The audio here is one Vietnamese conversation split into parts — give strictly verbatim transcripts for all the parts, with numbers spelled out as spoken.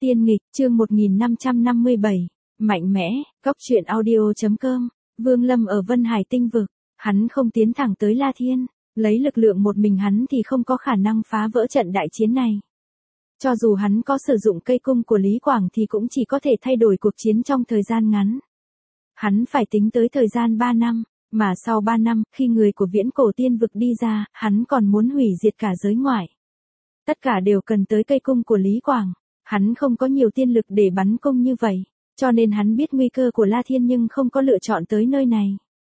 Tiên nghịch, chương một nghìn năm trăm năm mươi bảy, mạnh mẽ, cốc truyện audio.com, Vương Lâm ở Vân Hải tinh vực, hắn không tiến thẳng tới La Thiên, lấy lực lượng một mình hắn thì không có khả năng phá vỡ trận đại chiến này. Cho dù hắn có sử dụng cây cung của Lý Quảng thì cũng chỉ có thể thay đổi cuộc chiến trong thời gian ngắn. Hắn phải tính tới thời gian ba năm, mà sau ba năm, khi người của viễn cổ tiên vực đi ra, hắn còn muốn hủy diệt cả giới ngoại. Tất cả đều cần tới cây cung của Lý Quảng. Hắn không có nhiều tiên lực để bắn cung như vậy, cho nên hắn biết nguy cơ của La Thiên nhưng không có lựa chọn tới nơi này.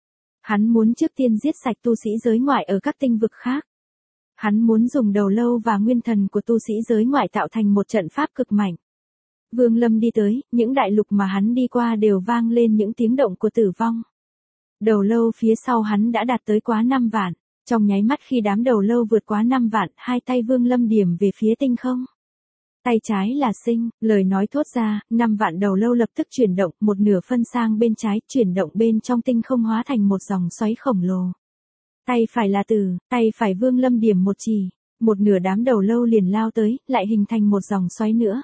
Hắn muốn trước tiên giết sạch tu sĩ giới ngoại ở các tinh vực khác. Hắn muốn dùng đầu lâu và nguyên thần của tu sĩ giới ngoại tạo thành một trận pháp cực mạnh. Vương Lâm đi tới, những đại lục mà hắn đi qua đều vang lên những tiếng động của tử vong. Đầu lâu phía sau hắn đã đạt tới quá năm vạn, trong nháy mắt khi đám đầu lâu vượt quá năm vạn, hai tay Vương Lâm điểm về phía tinh không. Tay trái là sinh, lời nói thốt ra, năm vạn đầu lâu lập tức chuyển động, một nửa phân sang bên trái, chuyển động bên trong tinh không hóa thành một dòng xoáy khổng lồ. Tay phải là Tử, tay phải Vương Lâm điểm một chỉ, một nửa đám đầu lâu liền lao tới, lại hình thành một dòng xoáy nữa.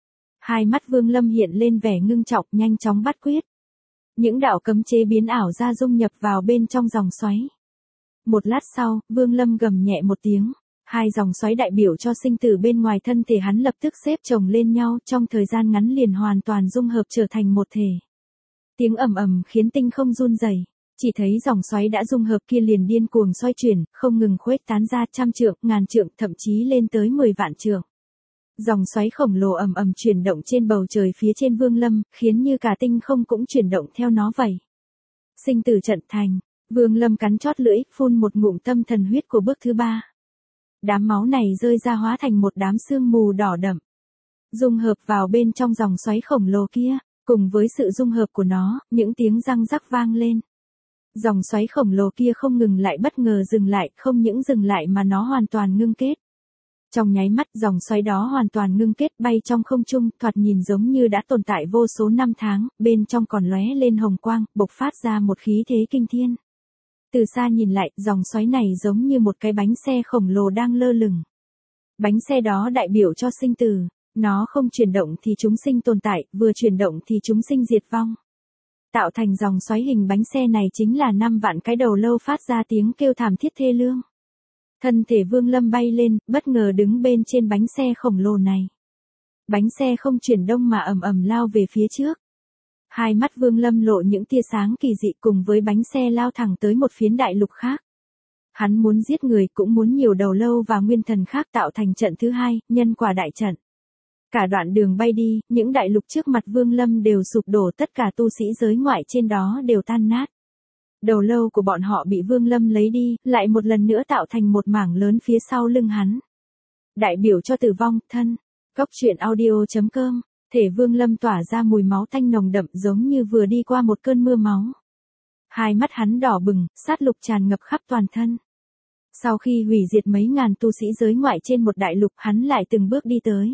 Hai mắt Vương Lâm hiện lên vẻ ngưng trọng, nhanh chóng bắt quyết. Những đạo cấm chế biến ảo ra dung nhập vào bên trong dòng xoáy. Một lát sau, Vương Lâm gầm nhẹ một tiếng. Hai dòng xoáy đại biểu cho sinh tử bên ngoài thân thể hắn lập tức xếp chồng lên nhau, trong thời gian ngắn liền hoàn toàn dung hợp trở thành một thể. Tiếng ầm ầm khiến tinh không run rẩy, chỉ thấy dòng xoáy đã dung hợp kia liền điên cuồng xoay chuyển, không ngừng khuếch tán ra trăm trượng, ngàn trượng, thậm chí lên tới mười vạn trượng. Dòng xoáy khổng lồ ầm ầm chuyển động trên bầu trời phía trên Vương Lâm, khiến như cả tinh không cũng chuyển động theo nó vậy. Sinh tử trận thành, Vương Lâm cắn chót lưỡi, phun một ngụm tâm thần huyết của bước thứ ba. Đám máu này rơi ra hóa thành một đám sương mù đỏ đậm. Dung hợp vào bên trong dòng xoáy khổng lồ kia, cùng với sự dung hợp của nó, những tiếng răng rắc vang lên. Dòng xoáy khổng lồ kia không ngừng lại, bất ngờ dừng lại, không những dừng lại mà nó hoàn toàn ngưng kết. Trong nháy mắt dòng xoáy đó hoàn toàn ngưng kết, bay trong không trung, thoạt nhìn giống như đã tồn tại vô số năm tháng, bên trong còn lóe lên hồng quang, bộc phát ra một khí thế kinh thiên. Từ xa nhìn lại, dòng xoáy này giống như một cái bánh xe khổng lồ đang lơ lửng. Bánh xe đó đại biểu cho sinh tử, nó không chuyển động thì chúng sinh tồn tại, vừa chuyển động thì chúng sinh diệt vong. Tạo thành dòng xoáy hình bánh xe này chính là năm vạn cái đầu lâu phát ra tiếng kêu thảm thiết thê lương. Thân thể Vương Lâm bay lên, bất ngờ đứng bên trên bánh xe khổng lồ này. Bánh xe không chuyển động mà ầm ầm lao về phía trước. Hai mắt Vương Lâm lộ những tia sáng kỳ dị, cùng với bánh xe lao thẳng tới một phiến đại lục khác. Hắn muốn giết người, cũng muốn nhiều đầu lâu và nguyên thần khác tạo thành trận thứ hai, nhân quả đại trận. Cả đoạn đường bay đi, những đại lục trước mặt Vương Lâm đều sụp đổ, tất cả tu sĩ giới ngoại trên đó đều tan nát. Đầu lâu của bọn họ bị Vương Lâm lấy đi, lại một lần nữa tạo thành một mảng lớn phía sau lưng hắn. Đại biểu cho tử vong, thân. Cốc truyện audio.com. Thể Vương Lâm tỏa ra mùi máu tanh nồng đậm, giống như vừa đi qua một cơn mưa máu. Hai mắt hắn đỏ bừng, sát lục tràn ngập khắp toàn thân. Sau khi hủy diệt mấy ngàn tu sĩ giới ngoại trên một đại lục, hắn lại từng bước đi tới.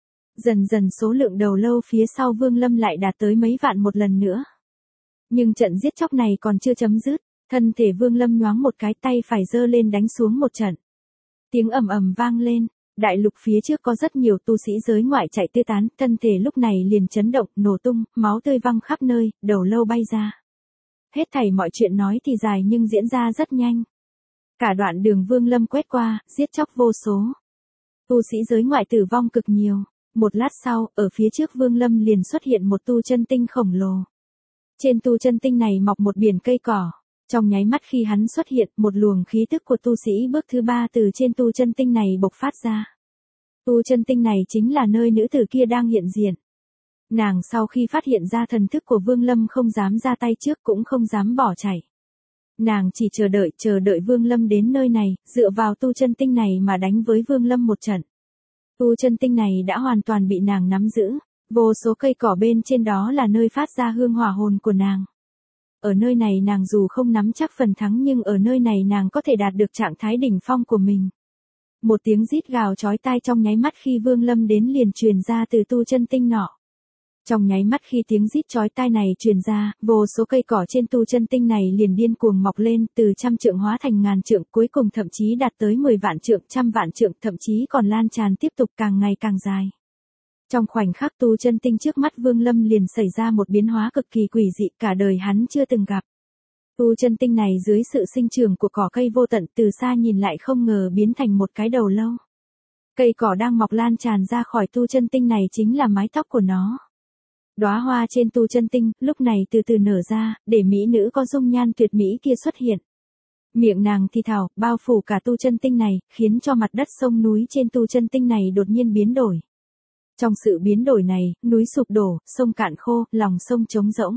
Dần dần số lượng đầu lâu phía sau Vương Lâm lại đạt tới mấy vạn một lần nữa. Nhưng trận giết chóc này còn chưa chấm dứt, thân thể Vương Lâm nhoáng một cái, tay phải giơ lên đánh xuống một trận. Tiếng ầm ầm vang lên. Đại lục phía trước có rất nhiều tu sĩ giới ngoại chạy tứ tán, thân thể lúc này liền chấn động, nổ tung, máu tươi văng khắp nơi, đầu lâu bay ra. Hết thảy mọi chuyện nói thì dài nhưng diễn ra rất nhanh. Cả đoạn đường Vương Lâm quét qua, giết chóc vô số. Tu sĩ giới ngoại tử vong cực nhiều. Một lát sau, ở phía trước Vương Lâm liền xuất hiện một tu chân tinh khổng lồ. Trên tu chân tinh này mọc một biển cây cỏ. Trong nháy mắt khi hắn xuất hiện, một luồng khí tức của tu sĩ bước thứ ba từ trên tu chân tinh này bộc phát ra. Tu chân tinh này chính là nơi nữ tử kia đang hiện diện. Nàng sau khi phát hiện ra thần thức của Vương Lâm không dám ra tay trước, cũng không dám bỏ chạy. Nàng chỉ chờ đợi, chờ đợi Vương Lâm đến nơi này, dựa vào tu chân tinh này mà đánh với Vương Lâm một trận. Tu chân tinh này đã hoàn toàn bị nàng nắm giữ, vô số cây cỏ bên trên đó là nơi phát ra hương hỏa hồn của nàng. Ở nơi này nàng dù không nắm chắc phần thắng nhưng ở nơi này nàng có thể đạt được trạng thái đỉnh phong của mình. Một tiếng rít gào chói tai trong nháy mắt khi Vương Lâm đến liền truyền ra từ tu chân tinh nọ. Trong nháy mắt khi tiếng rít chói tai này truyền ra, vô số cây cỏ trên tu chân tinh này liền điên cuồng mọc lên, từ trăm trượng hóa thành ngàn trượng, cuối cùng thậm chí đạt tới mười vạn trượng, trăm vạn trượng, thậm chí còn lan tràn tiếp tục càng ngày càng dài. Trong khoảnh khắc tu chân tinh trước mắt Vương Lâm liền xảy ra một biến hóa cực kỳ quỷ dị cả đời hắn chưa từng gặp. Tu chân tinh này dưới sự sinh trưởng của cỏ cây vô tận từ xa nhìn lại không ngờ biến thành một cái đầu lâu. Cây cỏ đang mọc lan tràn ra khỏi tu chân tinh này chính là mái tóc của nó. Đóa hoa trên tu chân tinh lúc này từ từ nở ra, để mỹ nữ có dung nhan tuyệt mỹ kia xuất hiện. Miệng nàng thì thào, bao phủ cả tu chân tinh này, khiến cho mặt đất sông núi trên tu chân tinh này đột nhiên biến đổi. Trong sự biến đổi này, núi sụp đổ, sông cạn khô, lòng sông trống rỗng.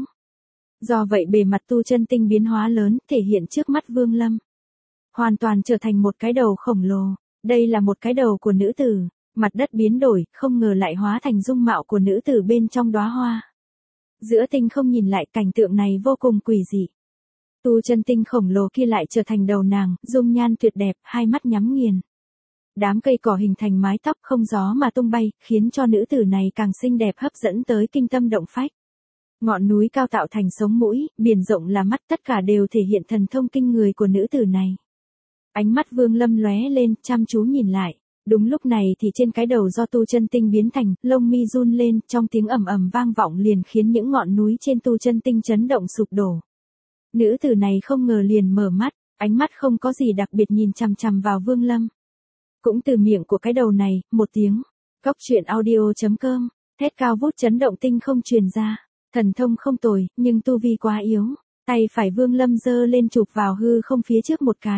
Do vậy bề mặt tu chân tinh biến hóa lớn, thể hiện trước mắt Vương Lâm. Hoàn toàn trở thành một cái đầu khổng lồ. Đây là một cái đầu của nữ tử. Mặt đất biến đổi, không ngờ lại hóa thành dung mạo của nữ tử bên trong đóa hoa. Giữa tinh không nhìn lại cảnh tượng này vô cùng quỷ dị. Tu chân tinh khổng lồ kia lại trở thành đầu nàng, dung nhan tuyệt đẹp, hai mắt nhắm nghiền. Đám cây cỏ hình thành mái tóc không gió mà tung bay, khiến cho nữ tử này càng xinh đẹp hấp dẫn tới kinh tâm động phách. Ngọn núi cao tạo thành sống mũi, biển rộng là mắt, tất cả đều thể hiện thần thông kinh người của nữ tử này. Ánh mắt Vương Lâm lóe lên, chăm chú nhìn lại. Đúng lúc này thì trên cái đầu do tu chân tinh biến thành, lông mi run lên, trong tiếng ầm ầm vang vọng liền khiến những ngọn núi trên tu chân tinh chấn động sụp đổ. Nữ tử này không ngờ liền mở mắt, ánh mắt không có gì đặc biệt nhìn chằm chằm vào Vương Lâm. Cũng từ miệng của cái đầu này, một tiếng, Cóc Truyện Audio chấm com, thét cao vút chấn động tinh không truyền ra, thần thông không tồi, nhưng tu vi quá yếu, tay phải Vương Lâm giơ lên chụp vào hư không phía trước một cái.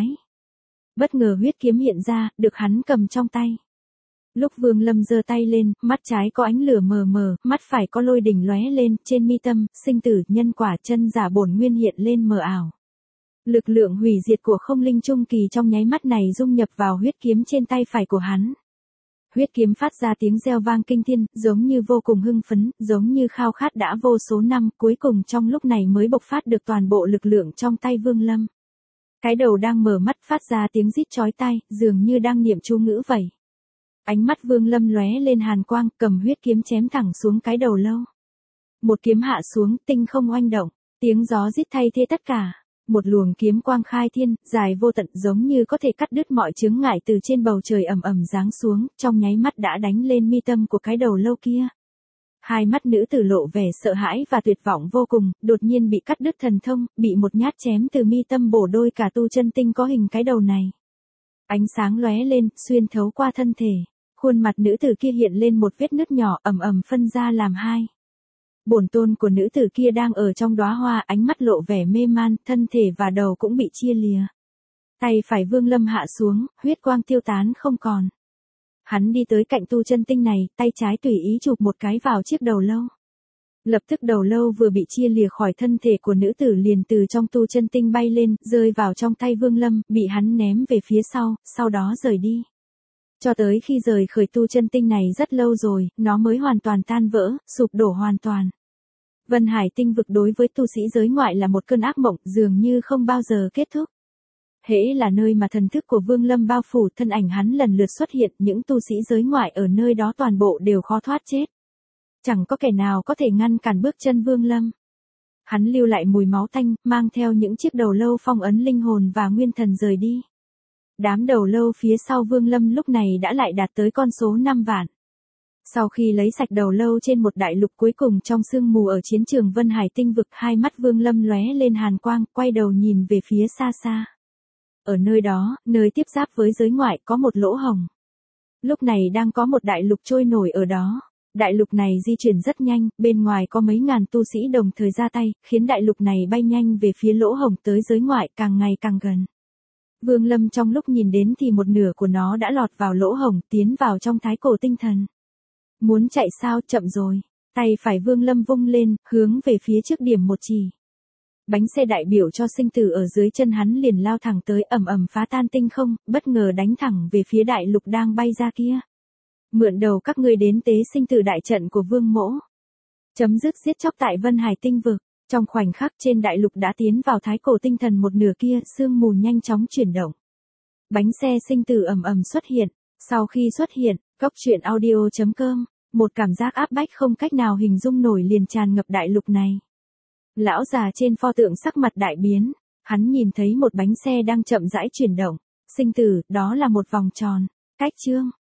Bất ngờ huyết kiếm hiện ra, được hắn cầm trong tay. Lúc Vương Lâm giơ tay lên, mắt trái có ánh lửa mờ mờ, mắt phải có lôi đỉnh lóe lên, trên mi tâm, sinh tử, nhân quả, chân giả bổn nguyên hiện lên mờ ảo. Lực lượng hủy diệt của không linh trung kỳ trong nháy mắt này dung nhập vào huyết kiếm trên tay phải của hắn. Huyết kiếm phát ra tiếng reo vang kinh thiên, giống như vô cùng hưng phấn, giống như khao khát đã vô số năm, cuối cùng trong lúc này mới bộc phát được toàn bộ lực lượng trong tay Vương Lâm. Cái đầu đang mở mắt phát ra tiếng rít chói tai, dường như đang niệm chú ngữ vậy. Ánh mắt Vương Lâm lóe lên hàn quang, cầm huyết kiếm chém thẳng xuống cái đầu lâu. Một kiếm hạ xuống, tinh không oanh động, tiếng gió rít thay thế tất cả. Một luồng kiếm quang khai thiên, dài vô tận giống như có thể cắt đứt mọi chướng ngại từ trên bầu trời ầm ầm giáng xuống, trong nháy mắt đã đánh lên mi tâm của cái đầu lâu kia. Hai mắt nữ tử lộ vẻ sợ hãi và tuyệt vọng vô cùng, đột nhiên bị cắt đứt thần thông, bị một nhát chém từ mi tâm bổ đôi cả tu chân tinh có hình cái đầu này. Ánh sáng lóe lên, xuyên thấu qua thân thể, khuôn mặt nữ tử kia hiện lên một vết nứt nhỏ ầm ầm phân ra làm hai. Bổn tôn của nữ tử kia đang ở trong đóa hoa, ánh mắt lộ vẻ mê man, thân thể và đầu cũng bị chia lìa. Tay phải Vương Lâm hạ xuống, huyết quang tiêu tán không còn. Hắn đi tới cạnh tu chân tinh này, tay trái tùy ý chụp một cái vào chiếc đầu lâu. Lập tức đầu lâu vừa bị chia lìa khỏi thân thể của nữ tử liền từ trong tu chân tinh bay lên, rơi vào trong tay Vương Lâm, bị hắn ném về phía sau, sau đó rời đi. Cho tới khi rời khởi tu chân tinh này rất lâu rồi, nó mới hoàn toàn tan vỡ, sụp đổ hoàn toàn. Vân Hải tinh vực đối với tu sĩ giới ngoại là một cơn ác mộng, dường như không bao giờ kết thúc. Hễ là nơi mà thần thức của Vương Lâm bao phủ, thân ảnh hắn lần lượt xuất hiện, những tu sĩ giới ngoại ở nơi đó toàn bộ đều khó thoát chết. Chẳng có kẻ nào có thể ngăn cản bước chân Vương Lâm. Hắn lưu lại mùi máu tanh, mang theo những chiếc đầu lâu phong ấn linh hồn và nguyên thần rời đi. Đám đầu lâu phía sau Vương Lâm lúc này đã lại đạt tới con số năm vạn. Sau khi lấy sạch đầu lâu trên một đại lục cuối cùng trong sương mù ở chiến trường Vân Hải tinh vực, hai mắt Vương Lâm lóe lên hàn quang, quay đầu nhìn về phía xa xa. Ở nơi đó, nơi tiếp giáp với giới ngoại có một lỗ hồng. Lúc này đang có một đại lục trôi nổi ở đó. Đại lục này di chuyển rất nhanh, bên ngoài có mấy ngàn tu sĩ đồng thời ra tay, khiến đại lục này bay nhanh về phía lỗ hồng tới giới ngoại càng ngày càng gần. Vương Lâm trong lúc nhìn đến thì một nửa của nó đã lọt vào lỗ hồng, tiến vào trong thái cổ tinh thần. Muốn chạy sao, chậm rồi. Tay phải Vương Lâm vung lên, hướng về phía trước điểm một chỉ. Bánh xe đại biểu cho sinh tử ở dưới chân hắn liền lao thẳng tới, ầm ầm phá tan tinh không, bất ngờ đánh thẳng về phía đại lục đang bay ra kia. Mượn đầu các ngươi đến tế sinh tử đại trận của Vương Mỗ. Chấm dứt giết chóc tại Vân Hải tinh vực. Trong khoảnh khắc trên đại lục đã tiến vào thái cổ tinh thần một nửa kia, sương mù nhanh chóng chuyển động. Bánh xe sinh tử ầm ầm xuất hiện. Sau khi xuất hiện, Cóc Truyện Audio chấm com, một cảm giác áp bách không cách nào hình dung nổi liền tràn ngập đại lục này. Lão già trên pho tượng sắc mặt đại biến, hắn nhìn thấy một bánh xe đang chậm rãi chuyển động. Sinh tử, đó là một vòng tròn. Cách chương